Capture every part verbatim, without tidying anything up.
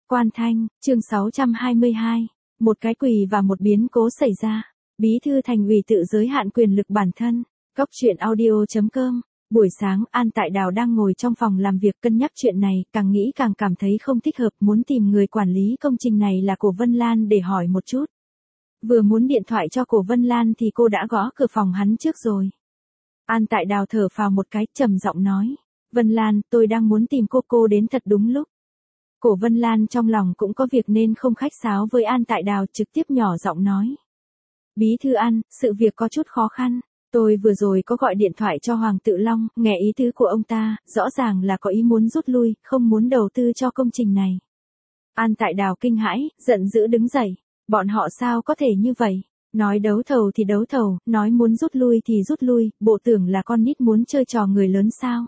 Quan Thanh, chương sáu trăm hai mươi hai. Một cái quỳ và một biến cố xảy ra. Bí thư thành ủy tự giới hạn quyền lực bản thân. Cóc truyện audio chấm com. Buổi sáng, An Tại Đào đang ngồi trong phòng làm việc cân nhắc chuyện này, càng nghĩ càng cảm thấy không thích hợp, muốn tìm người quản lý công trình này là Cổ Vân Lan để hỏi một chút. Vừa muốn điện thoại cho Cổ Vân Lan thì cô đã gõ cửa phòng hắn trước rồi. An Tại Đào thở phào một cái, trầm giọng nói. Vân Lan, tôi đang muốn tìm cô cô đến thật đúng lúc. Cổ Vân Lan trong lòng cũng có việc nên không khách sáo với An Tại Đào, trực tiếp nhỏ giọng nói. Bí thư An, sự việc có chút khó khăn. Tôi vừa rồi có gọi điện thoại cho Hoàng Tự Long, nghe ý tứ của ông ta, rõ ràng là có ý muốn rút lui, không muốn đầu tư cho công trình này. An Tại Đào kinh hãi, giận dữ đứng dậy. Bọn họ sao có thể như vậy? Nói đấu thầu thì đấu thầu, nói muốn rút lui thì rút lui, bộ tưởng là con nít muốn chơi trò người lớn sao?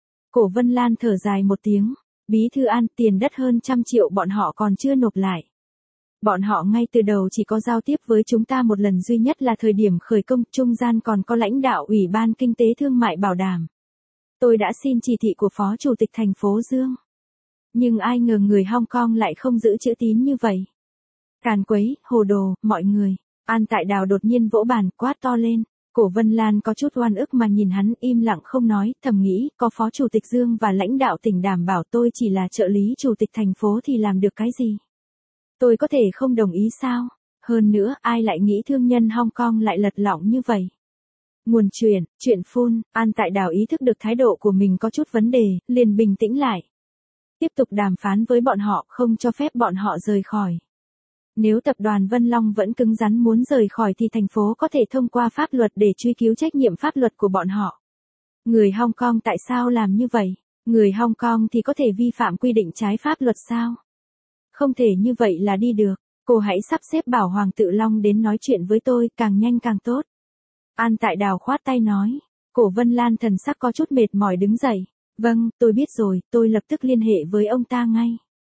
Cổ Vân Lan thở dài một tiếng. Bí thư An, tiền đất hơn trăm triệu bọn họ còn chưa nộp lại. Bọn họ ngay từ đầu chỉ có giao tiếp với chúng ta một lần duy nhất là thời điểm khởi công, trung gian còn có lãnh đạo Ủy ban Kinh tế Thương mại bảo đảm. Tôi đã xin chỉ thị của Phó Chủ tịch thành phố Dương. Nhưng ai ngờ người Hong Kong lại không giữ chữ tín như vậy. Càn quấy, hồ đồ, mọi người. An Tại Đào đột nhiên vỗ bàn, quát to lên. Cổ Vân Lan có chút oan ức mà nhìn hắn im lặng không nói, thầm nghĩ, có Phó Chủ tịch Dương và lãnh đạo tỉnh đảm bảo tôi chỉ là trợ lý Chủ tịch thành phố thì làm được cái gì? Tôi có thể không đồng ý sao? Hơn nữa, ai lại nghĩ thương nhân Hong Kong lại lật lọng như vậy? Nguồn truyền, chuyện phun, An Tại Đào ý thức được thái độ của mình có chút vấn đề, liền bình tĩnh lại. Tiếp tục đàm phán với bọn họ, không cho phép bọn họ rời khỏi. Nếu tập đoàn Vân Long vẫn cứng rắn muốn rời khỏi thì thành phố có thể thông qua pháp luật để truy cứu trách nhiệm pháp luật của bọn họ. Người Hong Kong tại sao làm như vậy? Người Hong Kong thì có thể vi phạm quy định trái pháp luật sao? Không thể như vậy là đi được. Cô hãy sắp xếp bảo Hoàng Tự Long đến nói chuyện với tôi, càng nhanh càng tốt. An Tại Đào khoát tay nói. Cổ Vân Lan thần sắc có chút mệt mỏi đứng dậy. Vâng, tôi biết rồi, tôi lập tức liên hệ với ông ta ngay.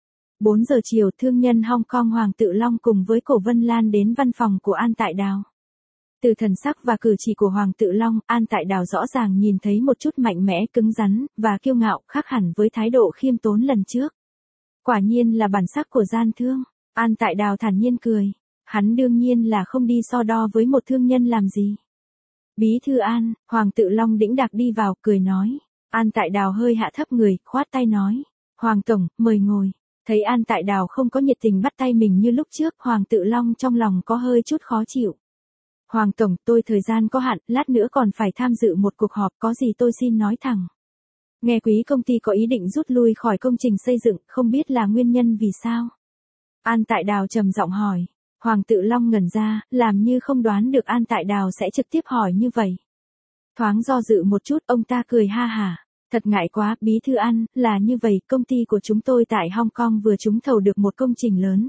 bốn giờ chiều, thương nhân Hong Kong Hoàng Tự Long cùng với Cổ Vân Lan đến văn phòng của An Tại Đào. Từ thần sắc và cử chỉ của Hoàng Tự Long, An Tại Đào rõ ràng nhìn thấy một chút mạnh mẽ, cứng rắn, và kiêu ngạo, khác hẳn với thái độ khiêm tốn lần trước. Quả nhiên là bản sắc của gian thương. An Tại Đào thản nhiên cười. Hắn đương nhiên là không đi so đo với một thương nhân làm gì. Bí thư An, Hoàng Tự Long đĩnh đạc đi vào, cười nói. An Tại Đào hơi hạ thấp người, khoát tay nói. Hoàng Tổng, mời ngồi. Thấy An Tại Đào không có nhiệt tình bắt tay mình như lúc trước, Hoàng Tự Long trong lòng có hơi chút khó chịu. Hoàng Tổng, tôi thời gian có hạn, lát nữa còn phải tham dự một cuộc họp, có gì tôi xin nói thẳng. Nghe quý công ty có ý định rút lui khỏi công trình xây dựng, không biết là nguyên nhân vì sao? An Tại Đào trầm giọng hỏi. Hoàng Tự Long ngẩn ra, làm như không đoán được An Tại Đào sẽ trực tiếp hỏi như vậy. Thoáng do dự một chút, ông ta cười ha hả. Thật ngại quá, Bí thư An, là như vậy, công ty của chúng tôi tại Hong Kong vừa trúng thầu được một công trình lớn.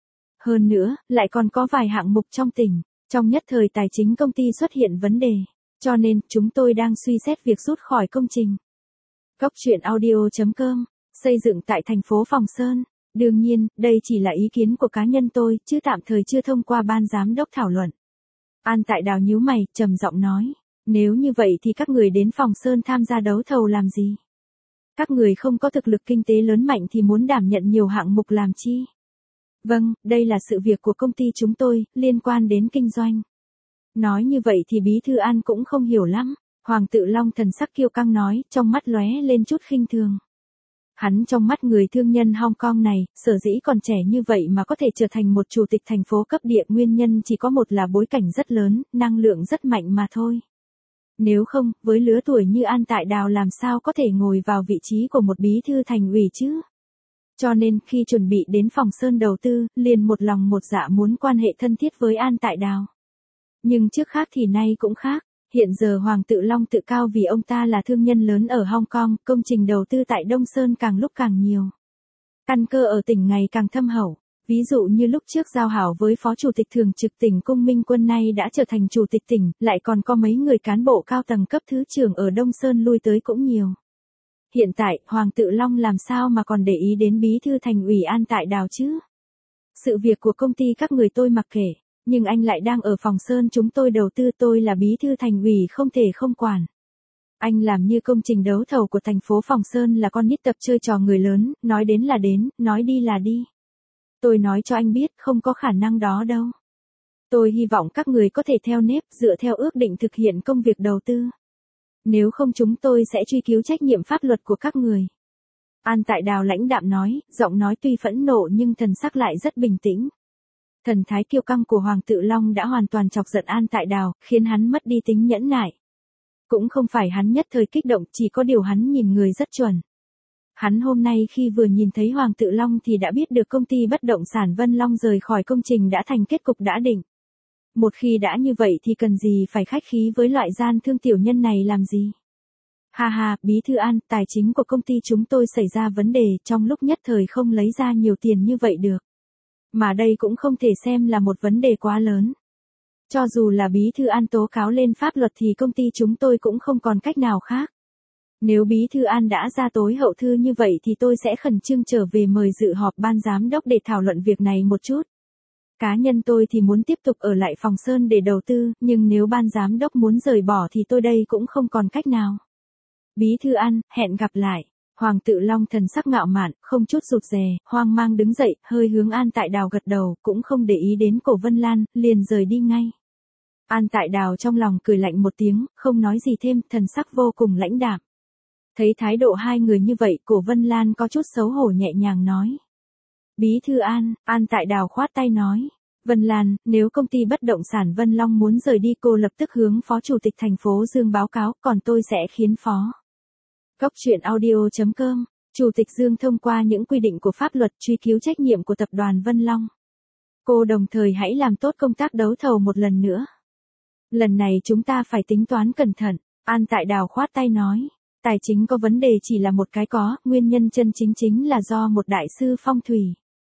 Hơn nữa, lại còn có vài hạng mục trong tỉnh, trong nhất thời tài chính công ty xuất hiện vấn đề, cho nên chúng tôi đang suy xét việc rút khỏi công trình. Cóc truyện audio chấm com, xây dựng tại thành phố Phòng Sơn. Đương nhiên, đây chỉ là ý kiến của cá nhân tôi, chứ tạm thời chưa thông qua ban giám đốc thảo luận. An Tại Đào nhíu mày, trầm giọng nói. Nếu như vậy thì các người đến Phòng Sơn tham gia đấu thầu làm gì? Các người không có thực lực kinh tế lớn mạnh thì muốn đảm nhận nhiều hạng mục làm chi? Vâng, đây là sự việc của công ty chúng tôi, liên quan đến kinh doanh. Nói như vậy thì Bí thư An cũng không hiểu lắm. Hoàng Tự Long thần sắc kiêu căng nói, trong mắt lóe lên chút khinh thường. Hắn trong mắt người thương nhân Hong Kong này, sở dĩ còn trẻ như vậy mà có thể trở thành một chủ tịch thành phố cấp địa, nguyên nhân chỉ có một là bối cảnh rất lớn, năng lượng rất mạnh mà thôi. Nếu không, với lứa tuổi như An Tại Đào làm sao có thể ngồi vào vị trí của một bí thư thành ủy chứ? Cho nên, khi chuẩn bị đến Phòng Sơn đầu tư, liền một lòng một dạ muốn quan hệ thân thiết với An Tại Đào. Nhưng trước khác thì nay cũng khác. Hiện giờ Hoàng Tự Long tự cao vì ông ta là thương nhân lớn ở Hong Kong, công trình đầu tư tại Đông Sơn càng lúc càng nhiều. Căn cơ ở tỉnh ngày càng thâm hậu. Ví dụ như lúc trước giao hảo với Phó Chủ tịch Thường trực tỉnh Cung Minh Quân nay đã trở thành Chủ tịch tỉnh, lại còn có mấy người cán bộ cao tầng cấp thứ trưởng ở Đông Sơn lui tới cũng nhiều. Hiện tại, Hoàng Tự Long làm sao mà còn để ý đến bí thư thành ủy An Tại Đào chứ? Sự việc của công ty các người tôi mặc kệ, nhưng anh lại đang ở Phòng Sơn chúng tôi đầu tư, tôi là bí thư thành ủy không thể không quản. Anh làm như công trình đấu thầu của thành phố Phòng Sơn là con nít tập chơi trò người lớn, nói đến là đến, nói đi là đi. Tôi nói cho anh biết không có khả năng đó đâu. Tôi hy vọng các người có thể theo nếp, dựa theo ước định thực hiện công việc đầu tư. Nếu không chúng tôi sẽ truy cứu trách nhiệm pháp luật của các người. An Tại Đào lãnh đạm nói, giọng nói tuy phẫn nộ nhưng thần sắc lại rất bình tĩnh. Thần thái kiêu căng của Hoàng Tự Long đã hoàn toàn chọc giận An Tại Đào, khiến hắn mất đi tính nhẫn nại. Cũng không phải hắn nhất thời kích động, chỉ có điều hắn nhìn người rất chuẩn. Hắn hôm nay khi vừa nhìn thấy Hoàng Tự Long thì đã biết được công ty bất động sản Vân Long rời khỏi công trình đã thành kết cục đã định. Một khi đã như vậy thì cần gì phải khách khí với loại gian thương tiểu nhân này làm gì? Ha ha, Bí thư An, tài chính của công ty chúng tôi xảy ra vấn đề, trong lúc nhất thời không lấy ra nhiều tiền như vậy được. Mà đây cũng không thể xem là một vấn đề quá lớn. Cho dù là Bí thư An tố cáo lên pháp luật thì công ty chúng tôi cũng không còn cách nào khác. Nếu Bí thư An đã ra tối hậu thư như vậy thì tôi sẽ khẩn trương trở về mời dự họp ban giám đốc để thảo luận việc này một chút. Cá nhân tôi thì muốn tiếp tục ở lại Phòng Sơn để đầu tư, nhưng nếu ban giám đốc muốn rời bỏ thì tôi đây cũng không còn cách nào. Bí thư An, hẹn gặp lại. Hoàng Tự Long thần sắc ngạo mạn, không chút rụt rè, hoang mang đứng dậy, hơi hướng An Tại Đào gật đầu, cũng không để ý đến Cổ Vân Lan, liền rời đi ngay. An Tại Đào trong lòng cười lạnh một tiếng, không nói gì thêm, thần sắc vô cùng lãnh đạm. Thấy thái độ hai người như vậy, Cổ Vân Lan có chút xấu hổ nhẹ nhàng nói. Bí thư An, An Tại Đào khoát tay nói. Vân Lan, nếu công ty bất động sản Vân Long muốn rời đi cô lập tức hướng Phó Chủ tịch thành phố Dương báo cáo, còn tôi sẽ khiến Phó. Cốc truyện audio chấm com, Chủ tịch Dương thông qua những quy định của pháp luật truy cứu trách nhiệm của tập đoàn Vân Long. Cô đồng thời hãy làm tốt công tác đấu thầu một lần nữa. Lần này chúng ta phải tính toán cẩn thận, An Tại Đào khoát tay nói. Tài chính có vấn đề chỉ là một cái có, nguyên nhân chân chính chính là do một đại sư phong thủy.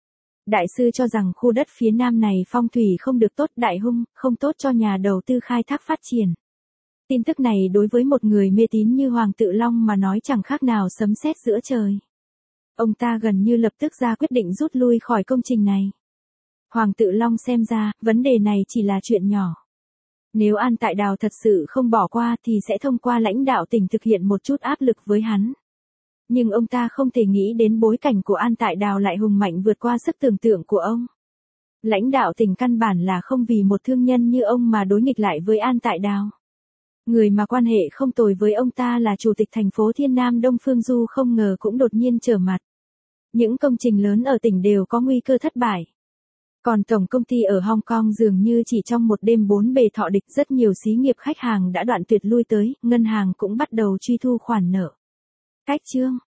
Đại sư cho rằng khu đất phía nam này phong thủy không được tốt, đại hung, không tốt cho nhà đầu tư khai thác phát triển. Tin tức này đối với một người mê tín như Hoàng Tự Long mà nói chẳng khác nào sấm sét giữa trời. Ông ta gần như lập tức ra quyết định rút lui khỏi công trình này. Hoàng Tự Long xem ra, vấn đề này chỉ là chuyện nhỏ. Nếu An Tại Đào thật sự không bỏ qua thì sẽ thông qua lãnh đạo tỉnh thực hiện một chút áp lực với hắn. Nhưng ông ta không thể nghĩ đến bối cảnh của An Tại Đào lại hùng mạnh vượt qua sức tưởng tượng của ông. Lãnh đạo tỉnh căn bản là không vì một thương nhân như ông mà đối nghịch lại với An Tại Đào. Người mà quan hệ không tồi với ông ta là Chủ tịch thành phố Thiên Nam Đông Phương Du không ngờ cũng đột nhiên trở mặt. Những công trình lớn ở tỉnh đều có nguy cơ thất bại. Còn tổng công ty ở Hong Kong dường như chỉ trong một đêm bốn bề thọ địch, rất nhiều xí nghiệp khách hàng đã đoạn tuyệt lui tới, ngân hàng cũng bắt đầu truy thu khoản nợ. Cách chương